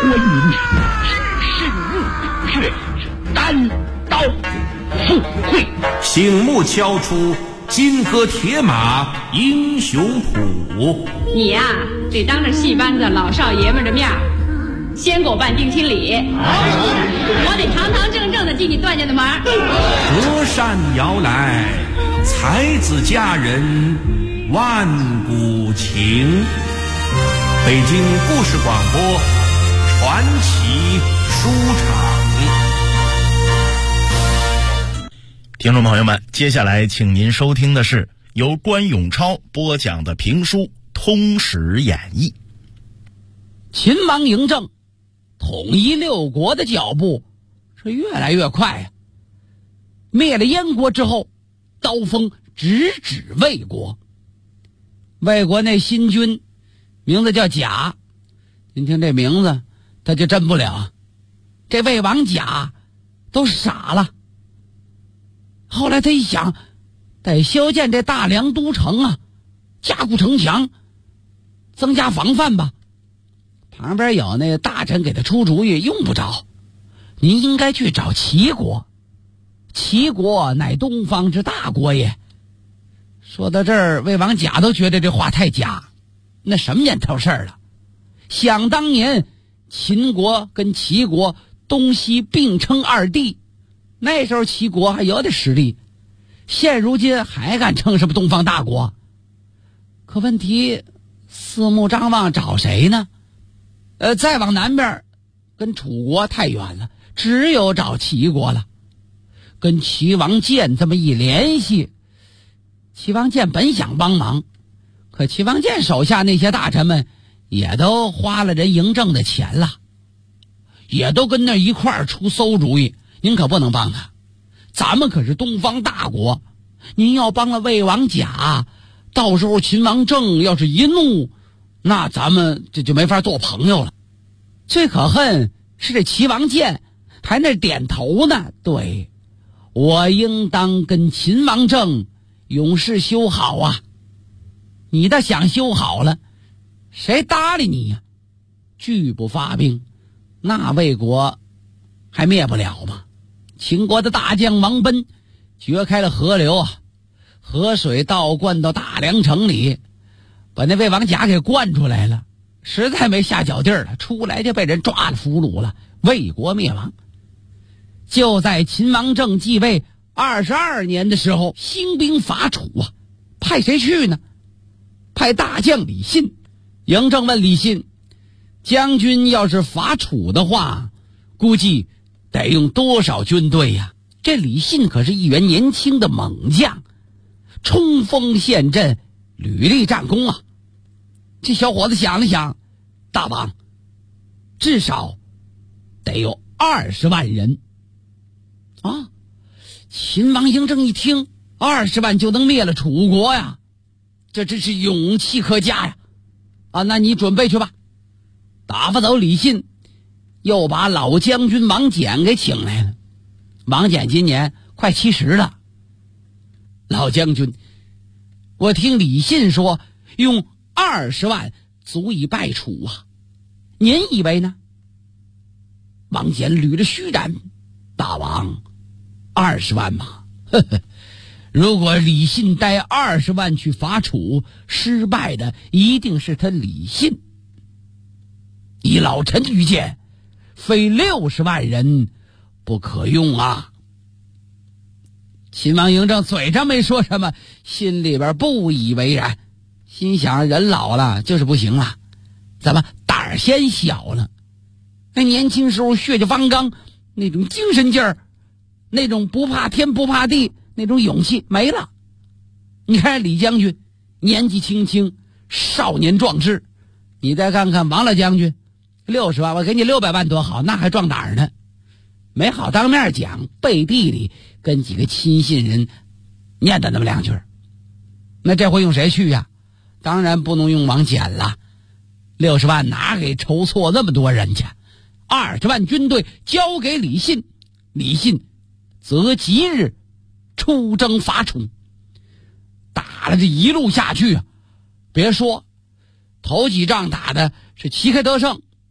观音只深入却单刀赴会， 醒目敲出金戈铁马英雄谱。 你呀，得当着戏班子老少爷们的面先给我办定亲礼，我得堂堂正正的进你段家的门。 隔山遥来，才子佳人万古情。北京故事广播传奇书场。 听众朋友们，接下来请您收听的是由关永超播讲的评书《通史演义》。 秦王嬴政统一六国的脚步是越来越快呀。灭了燕国之后，刀锋直指魏国。魏国那新君名字叫贾，您听这名字他就真不了，这魏王贾都傻了。后来他一想，得修建这大梁都城啊，加固城墙，增加防范吧。旁边有那大臣给他出主意，用不着，您应该去找齐国，齐国乃东方之大国也。说到这儿，魏王贾都觉得这话太假，那什么年头事儿了？想当年秦国跟齐国东西并称二帝，那时候齐国还有点实力，现如今还敢称什么东方大国？可问题四目张望找谁呢？再往南边跟楚国太远了，只有找齐国了。跟齐王建这么一联系，齐王建本想帮忙，可齐王建手下那些大臣们也都花了人嬴政的钱了，也都跟那一块儿出馊主意。您可不能帮他，咱们可是东方大国，您要帮了魏王贾，到时候秦王政要是一怒，那咱们这就没法做朋友了。最可恨是这齐王建还那点头呢，对，我应当跟秦王政永世修好啊。你倒想修好了，谁搭理你呀？拒不发兵，那魏国还灭不了吗？秦国的大将王贲掘开了河流啊，河水倒灌到大梁城里，把那魏王贾给灌出来了，实在没下脚地儿了，出来就被人抓了俘虏了，魏国灭亡。就在秦王政继位22年的时候，兴兵伐楚啊，派谁去呢？派大将李信。嬴政问李信，将军要是伐楚的话，估计得用多少军队呀？这李信可是一员年轻的猛将，冲锋陷阵，屡立战功啊。这小伙子想了想，大王，至少得有20万人啊！秦王嬴政一听，20万就能灭了楚国呀，这真是勇气可嘉呀！啊，那你准备去吧。打发走李信，又把老将军王翦给请来了。王翦今年快70了。老将军，我听李信说用20万足以败楚啊，您以为呢？王翦捋着须髯，大王，20万嘛，呵呵，如果李信带20万去伐楚，失败的一定是他李信。以老臣愚见，非60万人不可用啊。秦王嬴政嘴上没说什么，心里边不以为然，心想人老了就是不行了，怎么胆儿先小了？那年轻时候血气方刚，那种精神劲儿，那种不怕天不怕地，那种勇气没了。你看李将军年纪轻轻，少年壮志，你再看看王老将军，60万我给你600万多好，那还壮胆呢。没好当面讲，背地里跟几个亲信人念叨那么2句。那这回用谁去呀？当然不能用王翦了，60万哪给筹措那么多人去？20万军队交给李信，李信择吉日出征伐楚。打了这一路下去啊，别说头几仗打的是旗开得胜，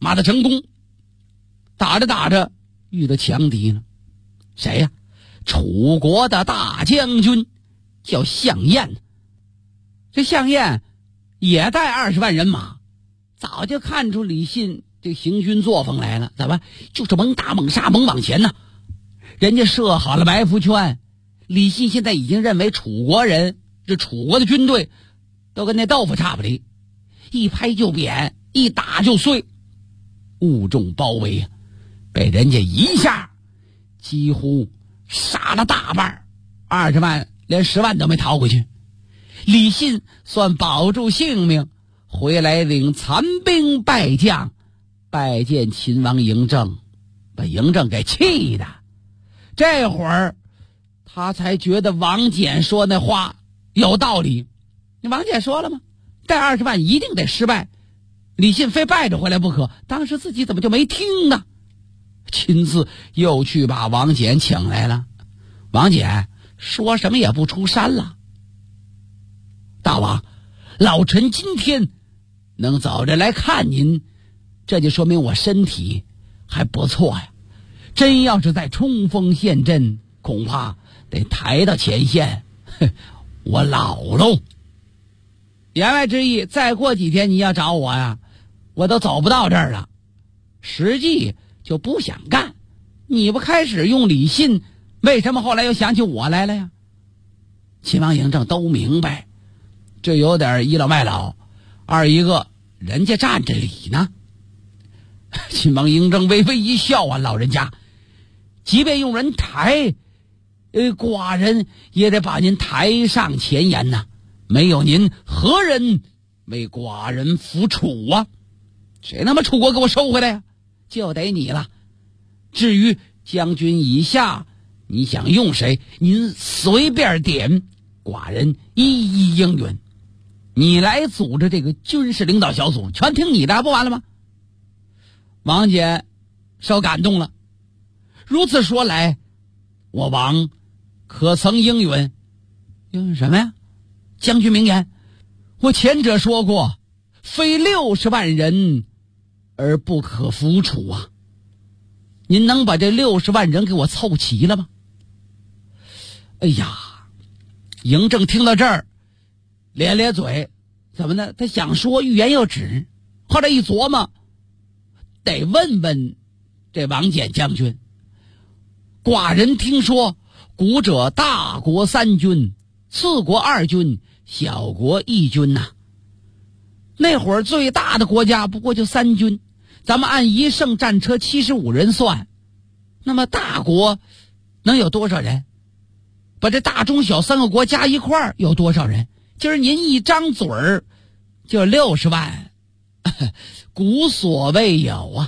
马到成功，打着打着遇到强敌了。谁呀？楚国的大将军叫项燕。这项燕也带20万人马，早就看出李信这行军作风来了，怎么就是猛打猛杀猛往前呢？人家设好了埋伏圈，李信现在已经认为楚国人，这楚国的军队都跟那豆腐差不离，一拍就扁，一打就碎，误中包围啊！被人家一下几乎杀了大半，20万连10万都没逃回去。李信算保住性命，回来领残兵败将拜见秦王嬴政，把嬴政给气的。这会儿他才觉得王翦说那话有道理。王翦说了吗？带20万一定得失败，李信非败着回来不可。当时自己怎么就没听呢？亲自又去把王翦请来了。王翦说什么也不出山了。大王，老臣今天能早着来看您，这就说明我身体还不错呀。真要是再冲锋陷阵，恐怕得抬到前线，我老喽。言外之意，再过几天你要找我呀，我都走不到这儿了。实际就不想干。你不开始用李信，为什么后来又想起我来了呀？秦王嬴政都明白，这有点倚老卖老，二一个人家占着理呢。秦王嬴政微微一笑啊，老人家，即便用人抬，寡人也得把您抬上前沿呐。没有您，何人为寡人服楚啊？谁他妈楚国给我收回来呀？就得你了。至于将军以下，你想用谁，您随便点，寡人一一应允。你来组织这个军事领导小组，全听你的，不完了吗？王翦受感动了。如此说来，我王可曾应允？应允什么呀？将军名言，我前者说过，非60万人而不可服楚啊。您能把这60万人给我凑齐了吗？哎呀，嬴政听到这儿咧咧嘴，怎么呢？他想说欲言又止，后来一琢磨，得问问这王翦将军。寡人听说，古者大国3军，次国2军，小国1军呐。那会儿最大的国家不过就3军，咱们按1乘战车75人算，那么大国能有多少人？把这大中小3个国加一块儿有多少人？今儿您一张嘴儿就60万，古所未有啊。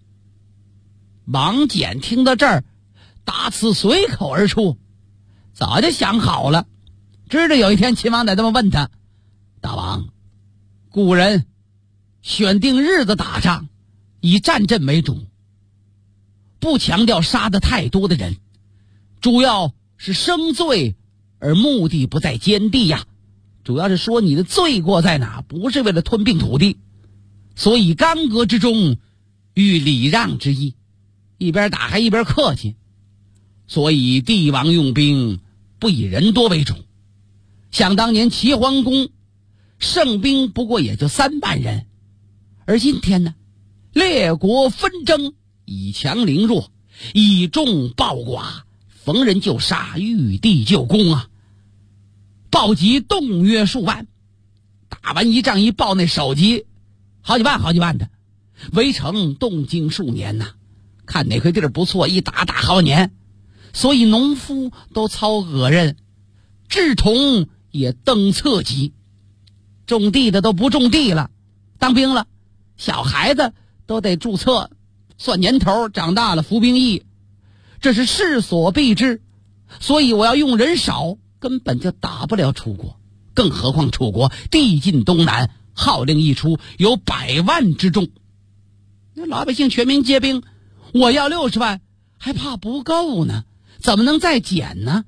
王翦听到这儿，答词随口而出，早就想好了，知道有一天秦王得这么问他。大王，古人选定日子打仗，以战阵为主，不强调杀得太多的人，主要是生罪，而目的不在歼地呀。主要是说你的罪过在哪，不是为了吞并土地。所以干戈之中寓礼让之意，一边打还一边客气。所以帝王用兵不以人多为主。想当年齐桓公胜兵不过也就3万人，而今天呢，列国纷争，以强凌弱，以众暴寡，逢人就杀，遇地就攻啊！暴击动约数万，打完一仗一报那首级，好几万的，围城动静数年呐。看哪块地儿不错，一打好年。所以农夫都操恶任，稚童也登侧级，种地的都不种地了，当兵了，小孩子都得注册，算年头，长大了服兵役，这是势所必之。所以我要用人少，根本就打不了楚国，更何况楚国地尽东南，号令一出，有100万之众，那老百姓全民皆兵，我要60万，还怕不够呢？怎么能再减呢？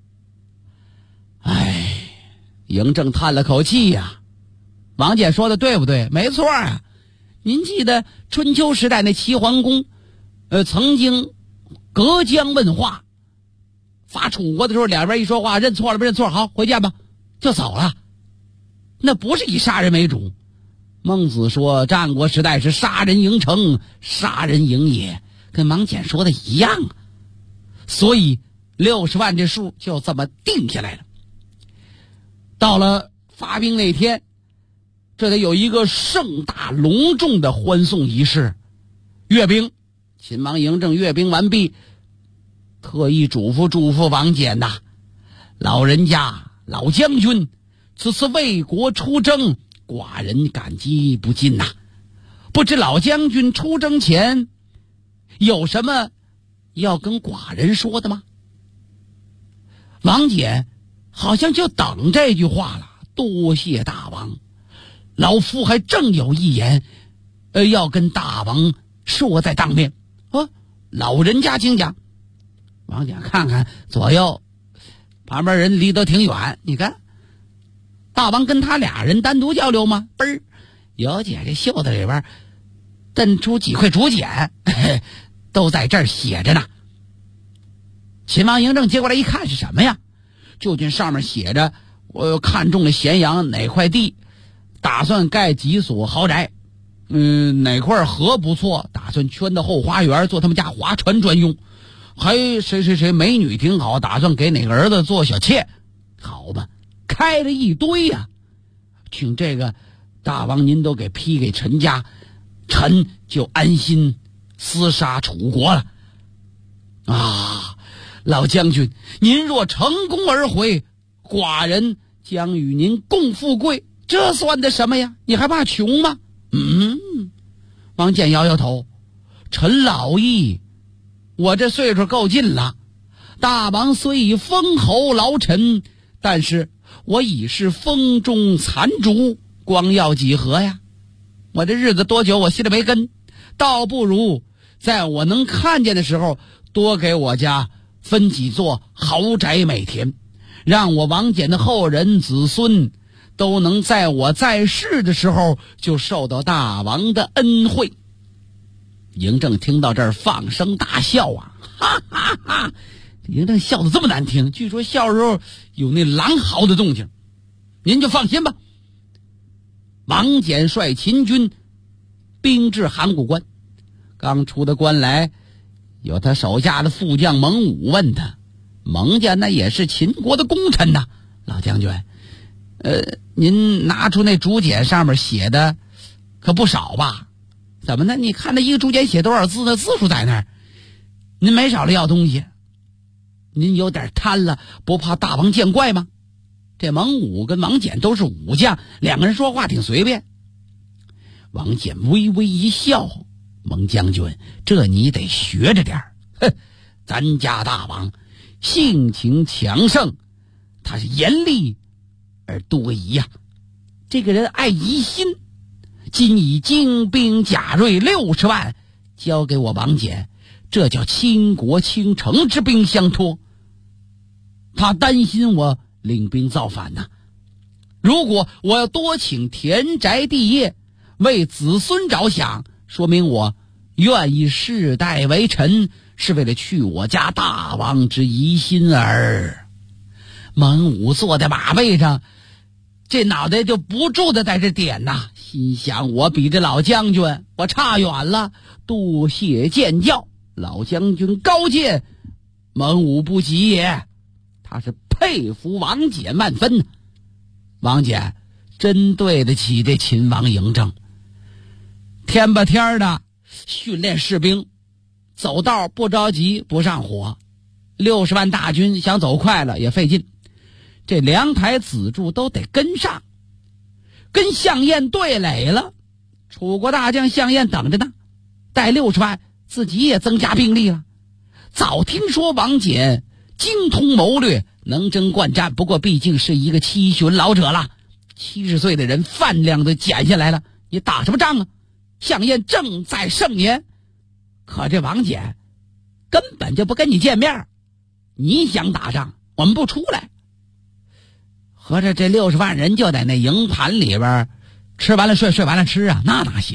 哎，嬴政叹了口气呀。王翦说的对不对？没错啊， 您记得春秋时代那齐桓公，曾经隔江问话，伐楚国的时候，两边一说话，认错了不认错，好回见吧，就走了。那不是以杀人为主。孟子说战国时代是杀人营城，杀人营也，跟王翦说的一样啊。所以60万这数就这么定下来了。到了发兵那天，这得有一个盛大隆重的欢送仪式。阅兵，秦王嬴政阅兵完毕，特意嘱咐王翦呐，老人家老将军，此次为国出征，寡人感激不尽呐。不知老将军出征前有什么要跟寡人说的吗？王翦好像就等这句话了。多谢大王，老夫还正有一言要跟大王说在当面。老人家请讲。王翦看看左右，旁边人离得挺远，你看大王跟他俩人单独交流吗？嘣儿，尤姐这袖子里边蹬出几块竹简，都在这儿写着呢。秦王嬴政接过来一看，是什么呀？就见上面写着，我看中了咸阳哪块地，打算盖几所豪宅，哪块河不错，打算圈到后花园做他们家划船专用，还谁美女挺好，打算给哪个儿子做小妾。好吧，开了一堆呀。请这个大王您都给批给陈家，臣就安心厮杀楚国了。老将军，您若成功而回，寡人将与您共富贵，这算的什么呀？你还怕穷吗？王翦摇摇头，臣老矣，我这岁数够尽了。大王虽已封侯劳臣，但是我已是风中残烛，光耀几何呀？我这日子多久我心里没根，倒不如在我能看见的时候多给我家分几座豪宅美田，让我王翦的后人子孙都能在我在世的时候就受到大王的恩惠。嬴政听到这儿放声大笑啊，哈哈哈！嬴政笑得这么难听，据说笑的时候有那狼嚎的动静。您就放心吧。王翦率秦军兵至函谷关，刚出的关来，有他手下的副将蒙武问他，蒙家那也是秦国的功臣呐，老将军，您拿出那竹简上面写的可不少吧？怎么呢？你看那一个竹简写多少字，那字数在那儿，您没少了要东西，您有点贪了，不怕大王见怪吗？这蒙武跟王翦都是武将，两个人说话挺随便。王翦微微一笑，蒙将军，这你得学着点儿。咱家大王性情强盛，他是严厉而多疑呀。这个人爱疑心，今以精兵甲锐60万交给我王翦，这叫倾国倾城之兵相托。他担心我领兵造反呐。如果我要多请田宅地业，为子孙着想，说明我愿意世代为臣，是为了去我家大王之疑心耳。蒙武坐在马背上，这脑袋就不住的在这点呐，心想我比这老将军我差远了，多谢见教，老将军高见，蒙武不及也。他是佩服王翦万分。王翦真对得起这秦王嬴政，天吧天的训练士兵，走道不着急不上火，60万大军想走快了也费劲，这2台辎柱都得跟上，跟项燕对垒了。楚国大将项燕等着呢，带60万，自己也增加兵力了。早听说王翦精通谋略，能征惯战，不过毕竟是一个七旬老者了，70岁的人饭量都减下来了，你打什么仗啊？项燕正在盛年，可这王翦根本就不跟你见面，你想打仗我们不出来。合着这60万人就在那营盘里边吃完了睡，睡完了吃啊，那哪行？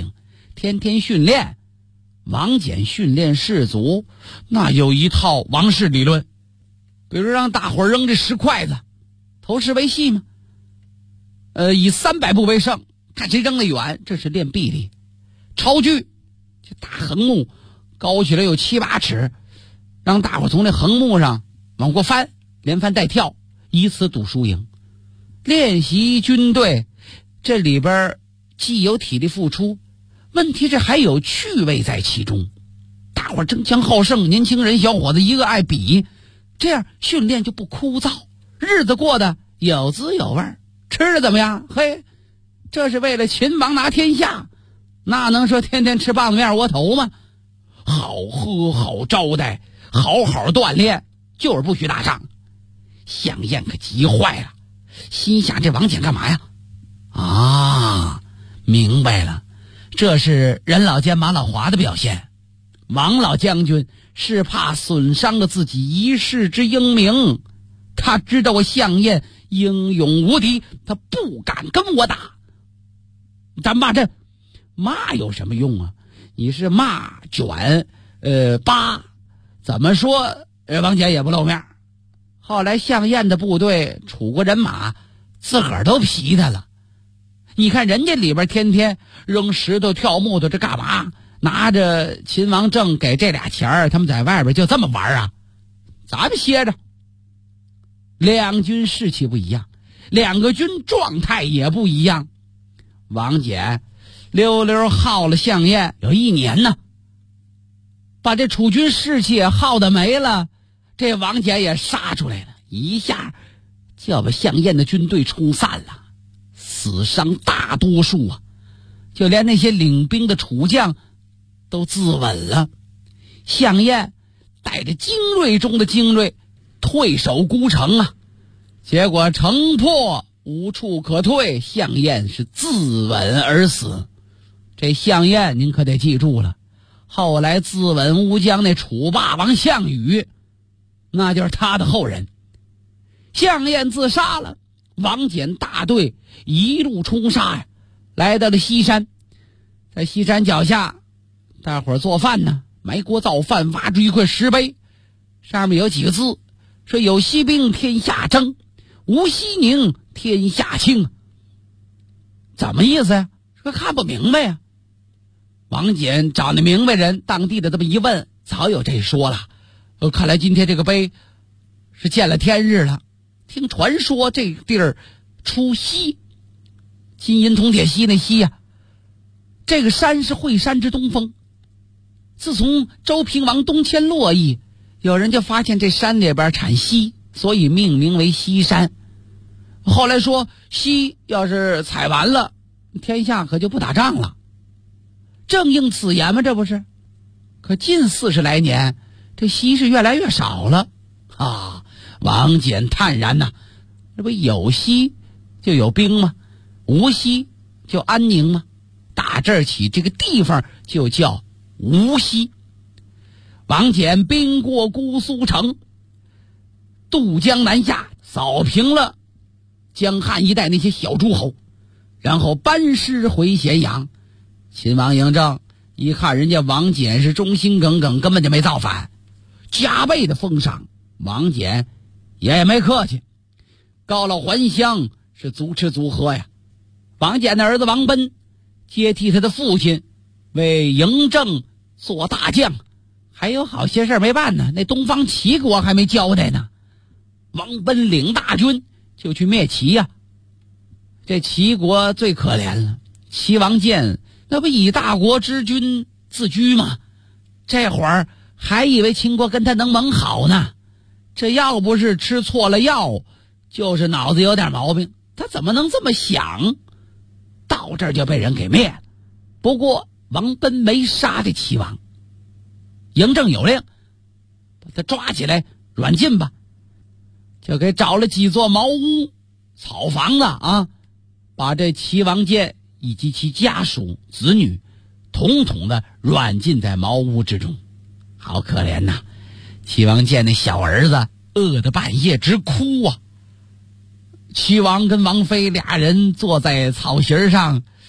天天训练。王翦训练士卒，那有一套王氏理论，比如让大伙扔这10筷子，投石为系嘛。以300步为胜，看谁扔得远，这是练臂力。超锯，这大横木高起来有7、8尺，让大伙从这横木上往过翻，连翻带跳，以此赌输赢。练习军队，这里边既有体力付出，问题这还有趣味在其中。大伙争强好胜，年轻人小伙子一个爱比，这样训练就不枯燥，日子过得有滋有味，吃的怎么样？嘿，这是为了秦王拿天下，那能说天天吃棒子面窝头吗？好喝好招待，好好锻炼，就是不许打仗。项燕可急坏了，心想这王翦干嘛呀？啊，明白了，这是任老监马老华的表现。王老将军是怕损伤了自己一世之英名，他知道我项燕英勇无敌，他不敢跟我打。咱骂这骂有什么用啊？你是骂卷扒，怎么说王翦也不露面。后来项燕的部队楚国人马自个儿都皮他了。你看人家里边天天扔石头跳木头，这干嘛？拿着秦王政给这俩钱儿，他们在外边就这么玩啊？咱们歇着。两军士气不一样，两个军状态也不一样。王翦溜溜耗了项燕有1年呢，把这楚军士气也耗得没了，这王翦也杀出来了，一下就要把项燕的军队冲散了，死伤大多数啊，就连那些领兵的楚将都自刎了。项燕带着精锐中的精锐退守孤城啊，结果城破无处可退，项燕是自刎而死。这项燕您可得记住了，后来自刎乌江那楚霸王项羽，那就是他的后人。项燕自杀了，王翦大队一路冲杀呀，来到了西山。在西山脚下，大伙儿做饭呢，埋锅造饭，挖出一块石碑，上面有几个字，说有西兵天下争，无西宁天下清。怎么意思呀？说看不明白呀。王翦找那明白人，当地的这么一问，早有这说了。看来今天这个碑是见了天日了。听传说这地儿出西，金银铜铁锡那锡呀，这个山是惠山之东峰。自从周平王东迁洛邑，有人就发现这山里边产锡，所以命名为西山。后来说锡要是采完了，天下可就不打仗了，正应此言嘛，这不是？可近40来年，这锡是越来越少了啊！王翦叹然呐，这不有锡就有兵吗？无锡就安宁吗？打这儿起，这个地方就叫无锡。王翦兵过姑苏城，渡江南下，扫平了江汉一带那些小诸侯，然后班师回咸阳。秦王嬴政一看人家王翦是忠心耿耿，根本就没造反，加倍的封赏。王翦也没客气，告老还乡，是足吃足喝呀。王翦的儿子王贲接替他的父亲，为嬴政做大将，还有好些事没办呢，那东方齐国还没交代呢。王贲领大军就去灭齐呀。这齐国最可怜了，齐王建那不以大国之君自居吗？这会儿还以为秦国跟他能盟好呢，这要不是吃错了药，就是脑子有点毛病，他怎么能这么想？到这儿就被人给灭了。不过王贲没杀这齐王，嬴政有令把他抓起来软禁吧，就给找了几座茅屋草房子啊，把这齐王建以及其家属子女统统的软禁在茅屋之中。好可怜呐，齐王建那小儿子饿得半夜直哭啊。齐王跟王妃俩人坐在草席上，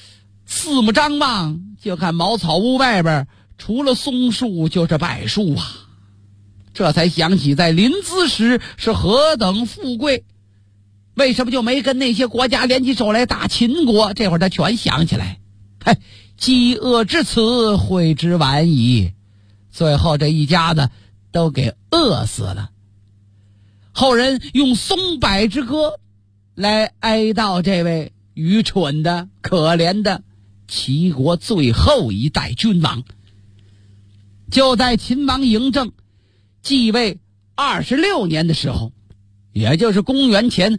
四目张望，就看茅草屋外边除了松树就是柏树啊。这才想起在临淄时是何等富贵，为什么就没跟那些国家联起手来打秦国？这会儿他全想起来。饥饿至此，悔之晚矣。最后这一家子都给饿死了。后人用松柏之歌来哀悼这位愚蠢的可怜的齐国最后一代君王。就在秦王嬴政继位26年的时候，也就是公元前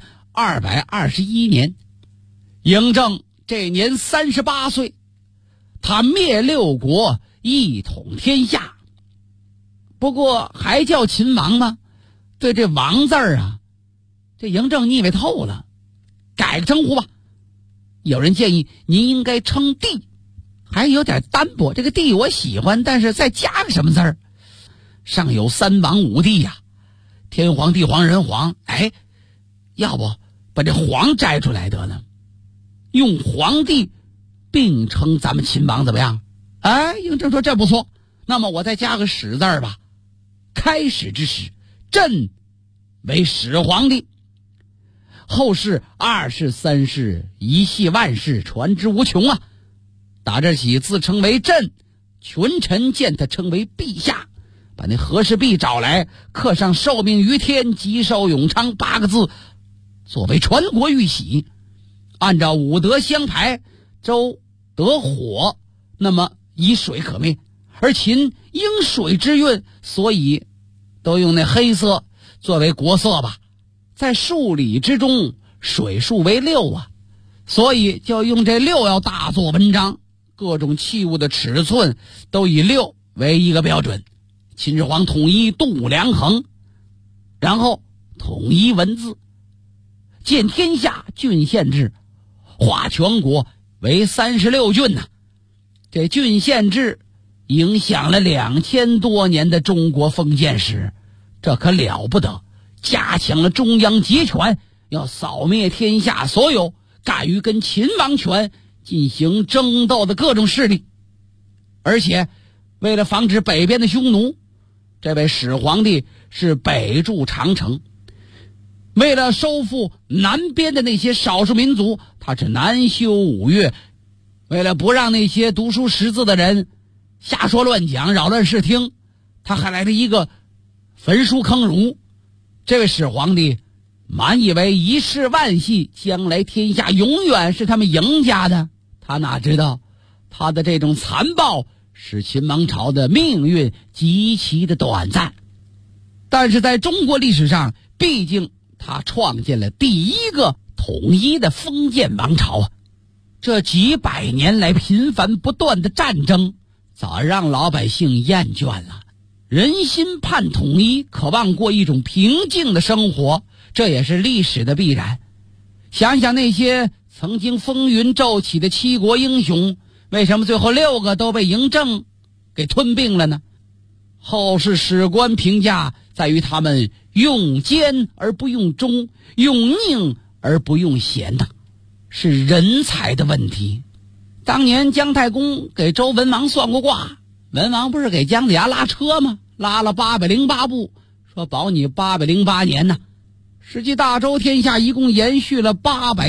221年，嬴政这年38岁，他灭六国，一统天下。不过还叫秦王吗？对这王字儿啊，这嬴政腻歪透了，改个称呼吧。有人建议您应该称帝，还有点单薄。这个帝我喜欢，但是再加个什么字儿？上有三王五帝呀，天皇地皇人皇，要不把这皇摘出来得了，用皇帝并称咱们秦王怎么样？嬴政说这不错，那么我再加个始字吧，开始之始，朕为始皇帝。后世二世三世一系万世，传之无穷啊。打这起自称为朕，群臣见他称为陛下，把那和氏璧找来，刻上受命于天，吉寿永昌8个字，作为传国玉玺。按照五德相排，周得火，那么以水可灭，而秦应水之运，所以都用那黑色作为国色吧。在数理之中，水数为6啊，所以就用这6要大做文章，各种器物的尺寸都以6为一个标准。秦始皇统一度量衡，然后统一文字，建天下郡县制，划全国为36郡呐。这郡县制影响了2000多年的中国封建史，这可了不得，加强了中央集权，要扫灭天下所有敢于跟秦王权进行争斗的各种势力。而且为了防止北边的匈奴，这位始皇帝是北筑长城；为了收复南边的那些少数民族，他是南修5岳；为了不让那些读书识字的人瞎说乱讲扰乱视听，他还来了一个焚书坑儒。这位始皇帝满以为一世万系，将来天下永远是他们赢家的，他哪知道他的这种残暴使秦王朝的命运极其的短暂。但是在中国历史上，毕竟他创建了第一个统一的封建王朝啊。这几百年来频繁不断的战争早让老百姓厌倦了，人心盼统一，渴望过一种平静的生活，这也是历史的必然。想想那些曾经风云骤起的七国英雄，为什么最后6个都被嬴政给吞并了呢？后世史官评价在于他们用奸而不用忠，用佞而不用贤呐，是人才的问题。当年姜太公给周文王算过卦，文王不是给姜子牙拉车吗？拉了808步，说保你808年呢。实际大周天下一共延续了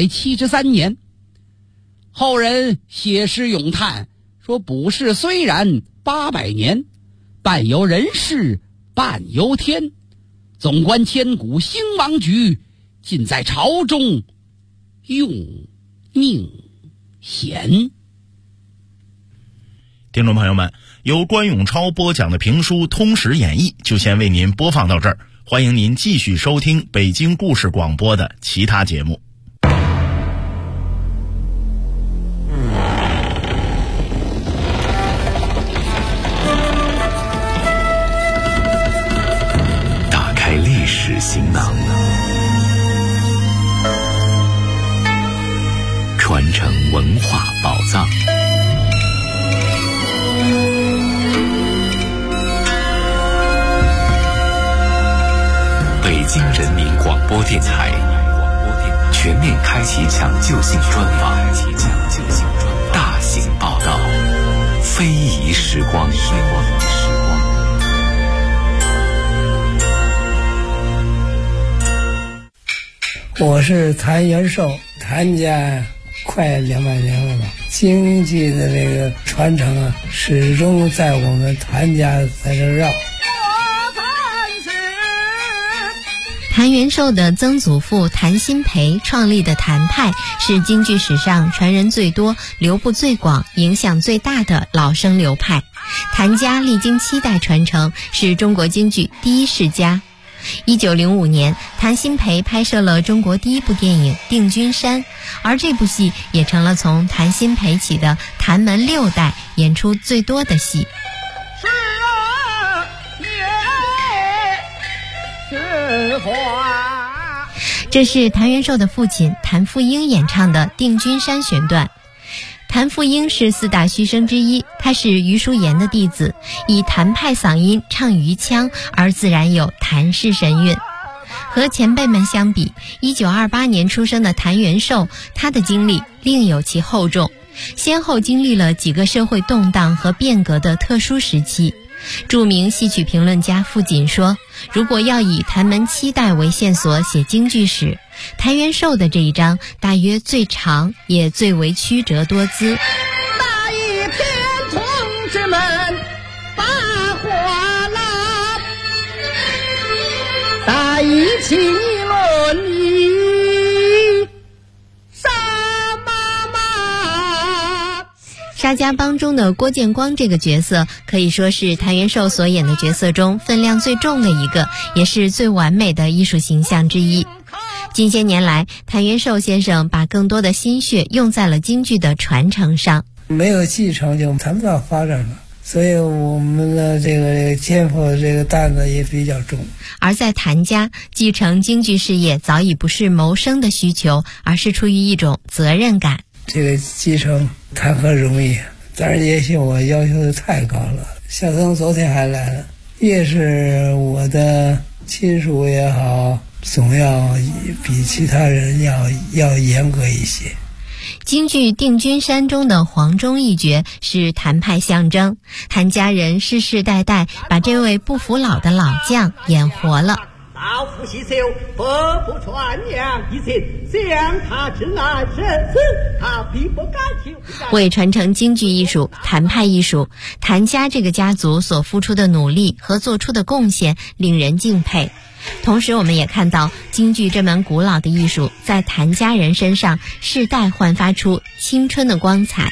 873年。后人写诗咏叹说，卜筮虽然800年，半由人事半由天，纵观千古兴亡局，尽在朝中用佞贤。 听众朋友们，由关永超播讲的评书《通史演义》就先为您播放到这儿，欢迎您继续收听北京故事广播的其他节目。 打开历史行囊，传承文化宝藏。北京人民广播电台全面开启抢救性专访，大型我是谭元寿，谭家快200年了吧，京剧的那个传承啊，始终在我们谭家在这绕。 谭元寿的曾祖父谭鑫培创立的谭派是京剧史上传人最多、流布最广、影响最大的老生流派。谭家历经7代传承，是中国京剧第一世家。1905年，谭鑫培拍摄了中国第一部电影《定军山》，而这部戏也成了从谭鑫培起的谭门6代演出最多的戏。这是谭元寿的父亲谭富英演唱的《定军山》选段。谭富英是4大须生之一，他是余叔岩的弟子，以谭派嗓音唱余腔，而自然有谭氏神韵。和前辈们相比，1928年出生的谭元寿，他的经历另有其厚重，先后经历了几个社会动荡和变革的特殊时期。著名戏曲评论家傅锦说，如果要以谭门7代为线索写京剧史，谭元寿的这一章大约最长，也最为曲折多姿。 那一片同志们把火拉，大一起论理杀妈妈。 沙家浜中的郭建光这个角色可以说是谭元寿所演的角色中分量最重的一个，也是最完美的艺术形象之一。近些年来，谭元寿先生把更多的心血用在了京剧的传承上。 没有继承就谈不到发展了，所以我们的这个肩负的这个担子也比较重。 而在谭家，继承京剧事业早已不是谋生的需求，而是出于一种责任感。 这个继承谈何容易，但是也许我要求的太高了。小曾昨天还来了，越是我的亲属也好，总要比其他人要严格一些。 京剧《定军山》中的黄忠一角是谭派象征，谭家人世世代代把这位不服老的老将演活了。 老夫细修，伯父传扬一切，向他之爱生死，他必不敢求。 为传承京剧艺术、谭派艺术，谭家这个家族所付出的努力和做出的贡献令人敬佩。同时我们也看到京剧这门古老的艺术在谭家人身上世代焕发出青春的光彩。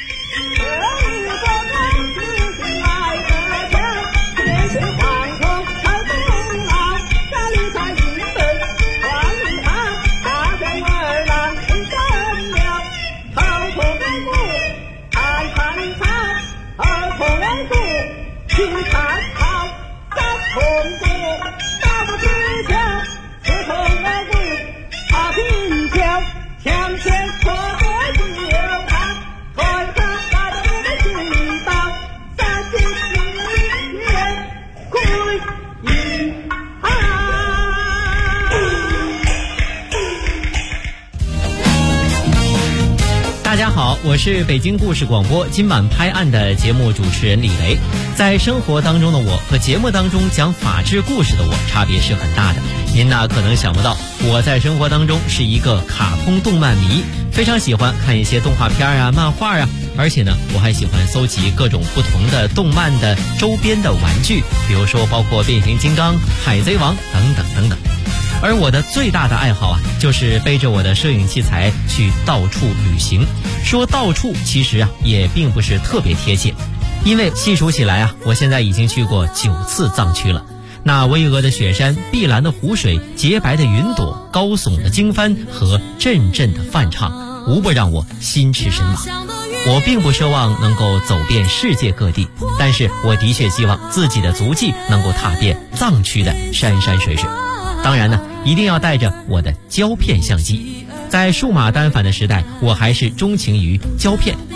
大家好，我是北京故事广播今晚拍案的节目主持人李雷。在生活当中的我和节目当中讲法治故事的我差别是很大的。您呢可能想不到，我在生活当中是一个卡通动漫迷，非常喜欢看一些动画片啊、漫画啊，而且呢我还喜欢搜集各种不同的动漫的周边的玩具，比如说包括变形金刚、海贼王等等等等。而我的最大的爱好啊，就是背着我的摄影器材去到处旅行。说到处其实啊也并不是特别贴切，因为细数起来啊，我现在已经去过9次藏区了。那巍峨的雪山、碧蓝的湖水、洁白的云朵、高耸的经幡和阵阵的梵唱，无不让我心驰神往。我并不奢望能够走遍世界各地，但是我的确希望自己的足迹能够踏遍藏区的山山水水。当然呢，一定要带着我的胶片相机。在数码单反的时代，我还是钟情于胶片。